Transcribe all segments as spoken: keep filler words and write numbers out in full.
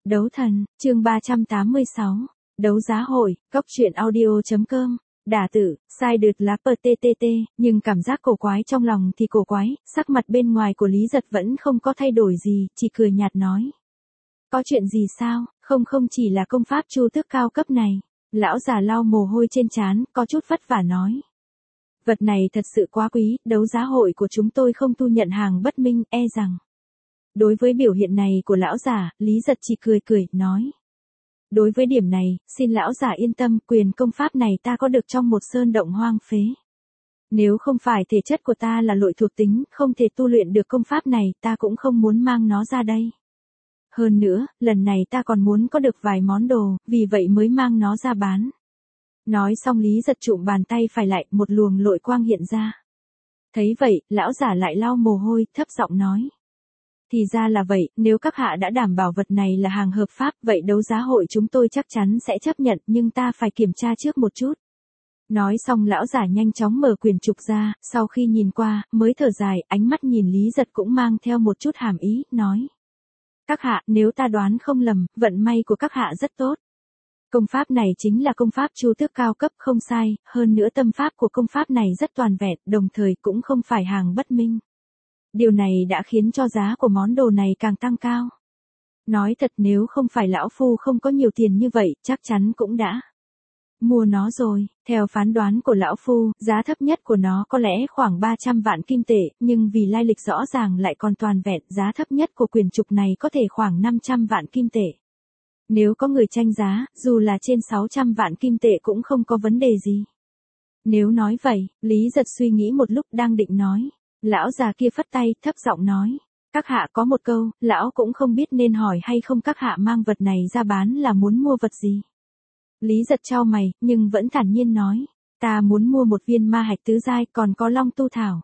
Đấu thần, chương ba trăm tám mươi sáu. Đấu giá hội, cóc truyện audio.com. Đả tử, sai đượt lá pờ tê tê tê, nhưng cảm giác cổ quái trong lòng thì cổ quái, sắc mặt bên ngoài của Lý Giật vẫn không có thay đổi gì, chỉ cười nhạt nói. Có chuyện gì sao, không không chỉ là công pháp chu tước cao cấp này. Lão già lau mồ hôi trên trán, có chút vất vả nói. Vật này thật sự quá quý, đấu giá hội của chúng tôi không thu nhận hàng bất minh, e rằng. Đối với biểu hiện này của lão già, Lý Giật chỉ cười cười, nói. Đối với điểm này, xin lão già yên tâm, quyền công pháp này ta có được trong một sơn động hoang phế. Nếu không phải thể chất của ta là lội thuộc tính, không thể tu luyện được công pháp này, ta cũng không muốn mang nó ra đây. Hơn nữa, lần này ta còn muốn có được vài món đồ, vì vậy mới mang nó ra bán. Nói xong Lý Giật trụm bàn tay phải lại, một luồng lội quang hiện ra. Thấy vậy, lão giả lại lau mồ hôi, thấp giọng nói. Thì ra là vậy, nếu các hạ đã đảm bảo vật này là hàng hợp pháp, vậy đấu giá hội chúng tôi chắc chắn sẽ chấp nhận, nhưng ta phải kiểm tra trước một chút. Nói xong lão giả nhanh chóng mở quyển trục ra, sau khi nhìn qua, mới thở dài, ánh mắt nhìn Lý Giật cũng mang theo một chút hàm ý, nói. Các hạ, nếu ta đoán không lầm, vận may của các hạ rất tốt. Công pháp này chính là công pháp chu tước cao cấp, không sai, hơn nữa tâm pháp của công pháp này rất toàn vẹn, đồng thời cũng không phải hàng bất minh. Điều này đã khiến cho giá của món đồ này càng tăng cao. Nói thật, nếu không phải lão phu không có nhiều tiền như vậy, chắc chắn cũng đã mua nó rồi. Theo phán đoán của lão phu, giá thấp nhất của nó có lẽ khoảng ba trăm vạn kim tệ, nhưng vì lai lịch rõ ràng lại còn toàn vẹn, giá thấp nhất của quyển trục này có thể khoảng năm trăm vạn kim tệ. Nếu có người tranh giá, dù là trên sáu trăm vạn kim tệ cũng không có vấn đề gì. Nếu nói vậy, Lý Giật suy nghĩ một lúc đang định nói. Lão già kia phất tay, thấp giọng nói. Các hạ có một câu, lão cũng không biết nên hỏi hay không, các hạ mang vật này ra bán là muốn mua vật gì. Lý Giật chau mày, nhưng vẫn thản nhiên nói. Ta muốn mua một viên ma hạch tứ giai, còn có long tu thảo.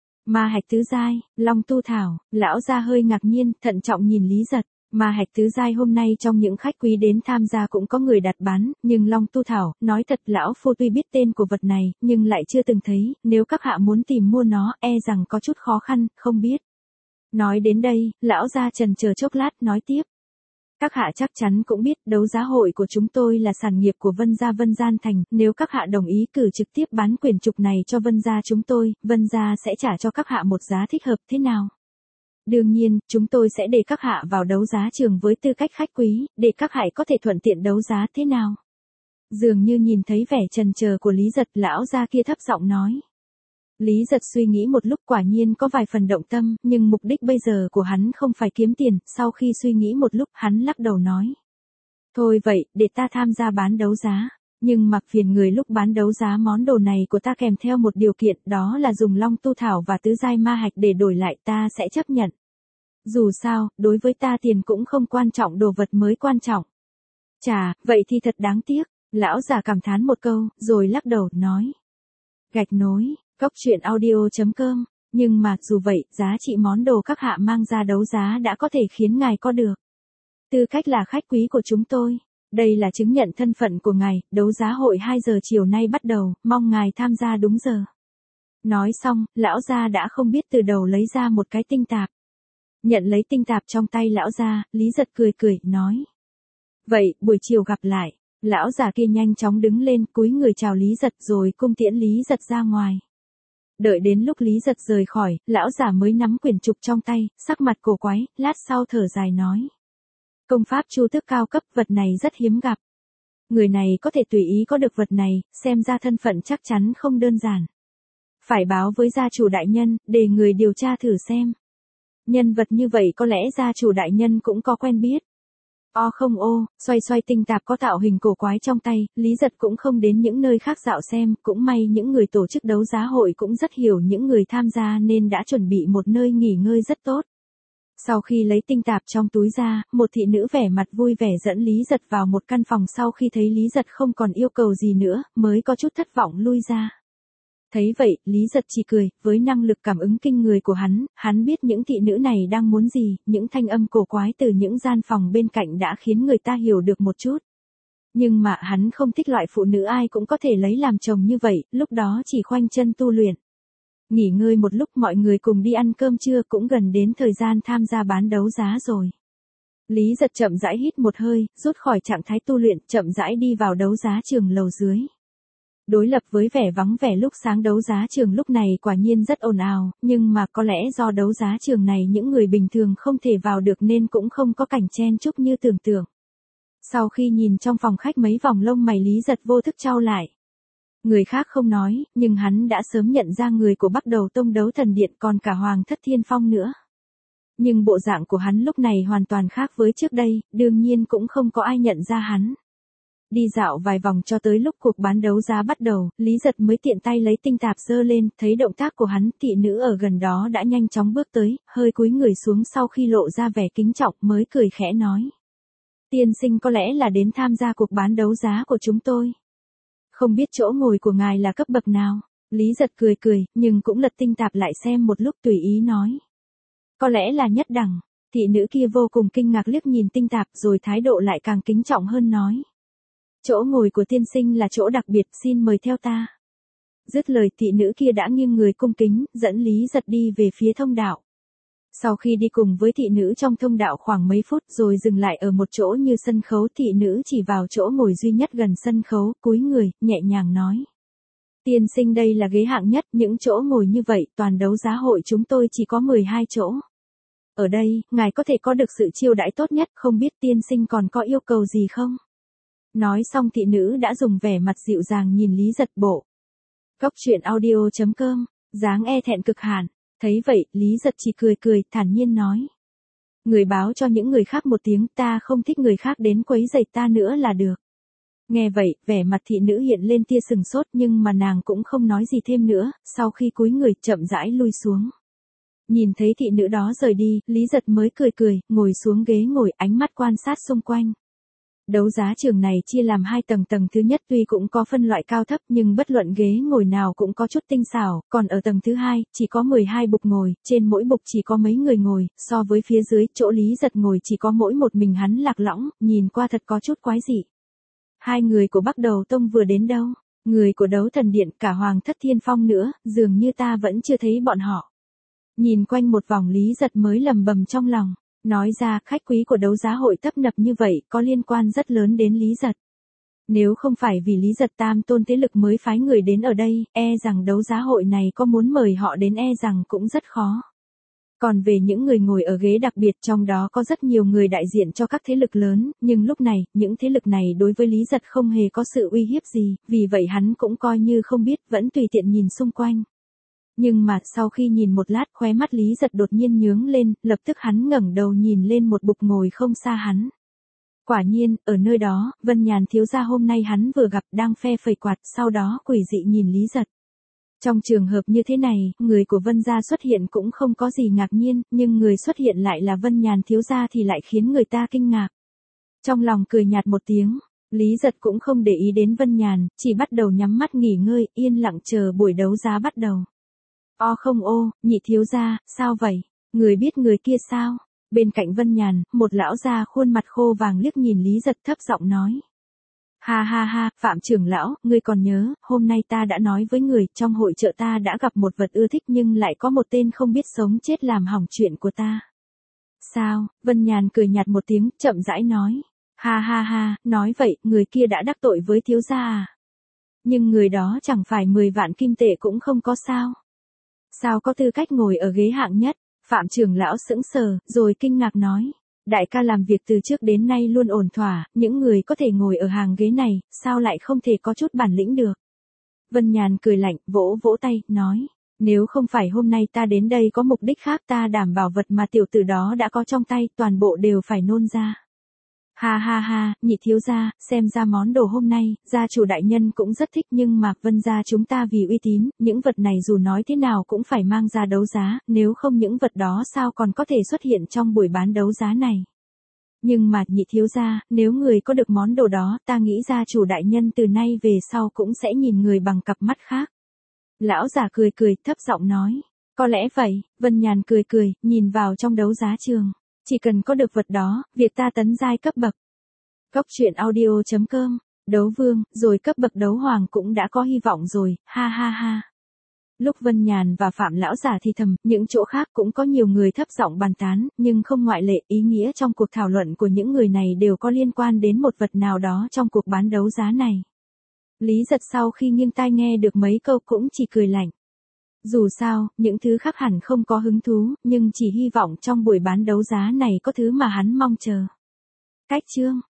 Ma hạch tứ giai, long tu thảo, lão già hơi ngạc nhiên, thận trọng nhìn Lý Giật. Ma hạch tứ giai hôm nay trong những khách quý đến tham gia cũng có người đặt bán, nhưng long tu thảo, nói thật lão phu tuy biết tên của vật này, nhưng lại chưa từng thấy, nếu các hạ muốn tìm mua nó, e rằng có chút khó khăn, không biết. Nói đến đây, lão gia trần chờ chốc lát, nói tiếp. Các hạ chắc chắn cũng biết, đấu giá hội của chúng tôi là sản nghiệp của Vân Gia Vân Gian Thành, nếu các hạ đồng ý cử trực tiếp bán quyển trục này cho Vân Gia chúng tôi, Vân Gia sẽ trả cho các hạ một giá thích hợp, thế nào? Đương nhiên, chúng tôi sẽ để các hạ vào đấu giá trường với tư cách khách quý, để các hạ có thể thuận tiện đấu giá, thế nào? Dường như nhìn thấy vẻ chần chờ của Lý Giật, lão gia kia thấp giọng nói. Lý Giật suy nghĩ một lúc, quả nhiên có vài phần động tâm, nhưng mục đích bây giờ của hắn không phải kiếm tiền, sau khi suy nghĩ một lúc hắn lắc đầu nói. Thôi vậy, để ta tham gia bán đấu giá, nhưng mặc phiền người lúc bán đấu giá món đồ này của ta kèm theo một điều kiện, đó là dùng long tu thảo và tứ giai ma hạch để đổi lại, ta sẽ chấp nhận. Dù sao, đối với ta tiền cũng không quan trọng, đồ vật mới quan trọng. Chà, vậy thì thật đáng tiếc, lão già cảm thán một câu, rồi lắc đầu, nói. Gạch nối, cóc truyện audio.com, nhưng mà, dù vậy, giá trị món đồ các hạ mang ra đấu giá đã có thể khiến ngài có được tư cách là khách quý của chúng tôi. Đây là chứng nhận thân phận của ngài, đấu giá hội hai giờ chiều nay bắt đầu, mong ngài tham gia đúng giờ. Nói xong, lão gia đã không biết từ đầu lấy ra một cái tinh tạp. Nhận lấy tinh tạp trong tay lão gia, Lý Giật cười cười, nói. Vậy, buổi chiều gặp lại. Lão già kia nhanh chóng đứng lên, cúi người chào Lý Giật rồi cung tiễn Lý Giật ra ngoài. Đợi đến lúc Lý Giật rời khỏi, lão già mới nắm quyển trục trong tay, sắc mặt cổ quái, lát sau thở dài nói. Công pháp chu tước cao cấp, vật này rất hiếm gặp. Người này có thể tùy ý có được vật này, xem ra thân phận chắc chắn không đơn giản. Phải báo với gia chủ đại nhân, để người điều tra thử xem. Nhân vật như vậy có lẽ gia chủ đại nhân cũng có quen biết. O không ô, xoay xoay tinh tạp có tạo hình cổ quái trong tay, Lý Giật cũng không đến những nơi khác dạo xem, cũng may những người tổ chức đấu giá hội cũng rất hiểu những người tham gia nên đã chuẩn bị một nơi nghỉ ngơi rất tốt. Sau khi lấy tinh tạp trong túi ra, một thị nữ vẻ mặt vui vẻ dẫn Lý Giật vào một căn phòng, sau khi thấy Lý Giật không còn yêu cầu gì nữa, mới có chút thất vọng lui ra. Thấy vậy, Lý Giật chỉ cười, với năng lực cảm ứng kinh người của hắn, hắn biết những thị nữ này đang muốn gì, những thanh âm cổ quái từ những gian phòng bên cạnh đã khiến người ta hiểu được một chút. Nhưng mà hắn không thích loại phụ nữ ai cũng có thể lấy làm chồng như vậy, lúc đó chỉ khoanh chân tu luyện. Nghỉ ngơi một lúc mọi người cùng đi ăn cơm trưa, cũng gần đến thời gian tham gia bán đấu giá rồi. Lý Giật chậm rãi hít một hơi, rút khỏi trạng thái tu luyện, chậm rãi đi vào đấu giá trường lầu dưới. Đối lập với vẻ vắng vẻ lúc sáng, đấu giá trường lúc này quả nhiên rất ồn ào, nhưng mà có lẽ do đấu giá trường này những người bình thường không thể vào được nên cũng không có cảnh chen chúc như tưởng tượng. Sau khi nhìn trong phòng khách mấy vòng, lông mày Lý Giật vô thức chau lại. Người khác không nói, nhưng hắn đã sớm nhận ra người của Bắc Đầu Tông Đấu Thần Điện, còn cả Hoàng Thất Thiên Phong nữa. Nhưng bộ dạng của hắn lúc này hoàn toàn khác với trước đây, đương nhiên cũng không có ai nhận ra hắn. Đi dạo vài vòng cho tới lúc cuộc bán đấu giá bắt đầu, Lý Giật mới tiện tay lấy tinh tạp giơ lên, thấy động tác của hắn, thị nữ ở gần đó đã nhanh chóng bước tới, hơi cúi người xuống, sau khi lộ ra vẻ kính trọng mới cười khẽ nói. Tiên sinh có lẽ là đến tham gia cuộc bán đấu giá của chúng tôi. Không biết chỗ ngồi của ngài là cấp bậc nào? Lý Giật cười cười, nhưng cũng lật tinh tạp lại xem một lúc, tùy ý nói. Có lẽ là nhất đẳng. Thị nữ kia vô cùng kinh ngạc liếc nhìn tinh tạp, rồi thái độ lại càng kính trọng hơn nói. Chỗ ngồi của tiên sinh là chỗ đặc biệt, xin mời theo ta. Dứt lời, thị nữ kia đã nghiêng người cung kính, dẫn Lý Giật đi về phía thông đạo. Sau khi đi cùng với thị nữ trong thông đạo khoảng mấy phút rồi dừng lại ở một chỗ như sân khấu, thị nữ chỉ vào chỗ ngồi duy nhất gần sân khấu, cúi người, nhẹ nhàng nói. Tiên sinh, đây là ghế hạng nhất, những chỗ ngồi như vậy, toàn đấu giá hội chúng tôi chỉ có mười hai chỗ. Ở đây, ngài có thể có được sự chiêu đãi tốt nhất, không biết tiên sinh còn có yêu cầu gì không? Nói xong thị nữ đã dùng vẻ mặt dịu dàng nhìn Lý Giật. Bộ Cóc truyện audio chấm com, dáng e thẹn cực hạn. Thấy vậy, Lý Giật chỉ cười cười, thản nhiên nói. Người báo cho những người khác một tiếng, ta không thích người khác đến quấy rầy ta nữa là được. Nghe vậy, vẻ mặt thị nữ hiện lên tia sừng sốt, nhưng mà nàng cũng không nói gì thêm nữa, sau khi cúi người chậm rãi lui xuống. Nhìn thấy thị nữ đó rời đi, Lý Giật mới cười cười, ngồi xuống ghế ngồi, ánh mắt quan sát xung quanh. Đấu giá trường này chia làm hai tầng, tầng thứ nhất tuy cũng có phân loại cao thấp nhưng bất luận ghế ngồi nào cũng có chút tinh xảo, còn ở tầng thứ hai, chỉ có mười hai bục ngồi, trên mỗi bục chỉ có mấy người ngồi, so với phía dưới, chỗ Lý Giật ngồi chỉ có mỗi một mình hắn lạc lõng, nhìn qua thật có chút quái dị. Hai người của Bắc Đầu Tông vừa đến đâu? Người của Đấu Thần Điện, cả Hoàng Thất Thiên Phong nữa, dường như ta vẫn chưa thấy bọn họ. Nhìn quanh một vòng, Lý Giật mới lầm bầm trong lòng. Nói ra, khách quý của đấu giá hội tấp nập như vậy, có liên quan rất lớn đến Lý Giật. Nếu không phải vì Lý Giật tam tôn thế lực mới phái người đến ở đây, e rằng đấu giá hội này có muốn mời họ đến e rằng cũng rất khó. Còn về những người ngồi ở ghế đặc biệt, trong đó có rất nhiều người đại diện cho các thế lực lớn, nhưng lúc này, những thế lực này đối với Lý Giật không hề có sự uy hiếp gì, vì vậy hắn cũng coi như không biết, vẫn tùy tiện nhìn xung quanh. Nhưng mà, sau khi nhìn một lát, khóe mắt Lý Giật đột nhiên nhướng lên, lập tức hắn ngẩng đầu nhìn lên một bục ngồi không xa hắn. Quả nhiên, ở nơi đó, Vân Nhàn thiếu gia hôm nay hắn vừa gặp đang phe phẩy quạt, sau đó quỷ dị nhìn Lý Giật. Trong trường hợp như thế này, người của Vân gia xuất hiện cũng không có gì ngạc nhiên, nhưng người xuất hiện lại là Vân Nhàn thiếu gia thì lại khiến người ta kinh ngạc. Trong lòng cười nhạt một tiếng, Lý Giật cũng không để ý đến Vân Nhàn, chỉ bắt đầu nhắm mắt nghỉ ngơi, yên lặng chờ buổi đấu giá bắt đầu. O không ô, nhị thiếu gia, sao vậy? Người biết người kia sao? Bên cạnh Vân Nhàn, một lão già khuôn mặt khô vàng liếc nhìn Lý Giật, thấp giọng nói. Ha ha ha, Phạm trưởng lão, ngươi còn nhớ, hôm nay ta đã nói với người, trong hội chợ ta đã gặp một vật ưa thích nhưng lại có một tên không biết sống chết làm hỏng chuyện của ta. Sao? Vân Nhàn cười nhạt một tiếng, chậm rãi nói. Ha ha ha, nói vậy, người kia đã đắc tội với thiếu gia à? Nhưng người đó chẳng phải mười vạn kim tệ cũng không có sao? Sao có tư cách ngồi ở ghế hạng nhất? Phạm trưởng lão sững sờ, rồi kinh ngạc nói. Đại ca làm việc từ trước đến nay luôn ổn thỏa, những người có thể ngồi ở hàng ghế này, sao lại không thể có chút bản lĩnh được? Vân Nhàn cười lạnh, vỗ vỗ tay, nói. Nếu không phải hôm nay ta đến đây có mục đích khác, ta đảm bảo vật mà tiểu tử đó đã có trong tay, toàn bộ đều phải nôn ra. Ha ha ha, nhị thiếu gia, xem ra món đồ hôm nay, gia chủ đại nhân cũng rất thích, nhưng mà Vân gia chúng ta vì uy tín, những vật này dù nói thế nào cũng phải mang ra đấu giá, nếu không những vật đó sao còn có thể xuất hiện trong buổi bán đấu giá này. Nhưng mà, nhị thiếu gia, nếu người có được món đồ đó, ta nghĩ gia chủ đại nhân từ nay về sau cũng sẽ nhìn người bằng cặp mắt khác. Lão già cười cười, thấp giọng nói. Có lẽ vậy, Vân Nhàn cười cười, nhìn vào trong đấu giá trường. Chỉ cần có được vật đó, việc ta tấn giai cấp bậc. Cóc truyện audio chấm com, đấu vương, rồi cấp bậc đấu hoàng cũng đã có hy vọng rồi, ha ha ha. Lúc Vân Nhàn và Phạm lão giả thì thầm, những chỗ khác cũng có nhiều người thấp giọng bàn tán, nhưng không ngoại lệ, ý nghĩa trong cuộc thảo luận của những người này đều có liên quan đến một vật nào đó trong cuộc bán đấu giá này. Lý Giật sau khi nghiêng tai nghe được mấy câu cũng chỉ cười lạnh. Dù sao, những thứ khác hẳn không có hứng thú, nhưng chỉ hy vọng trong buổi bán đấu giá này có thứ mà hắn mong chờ. Cách chương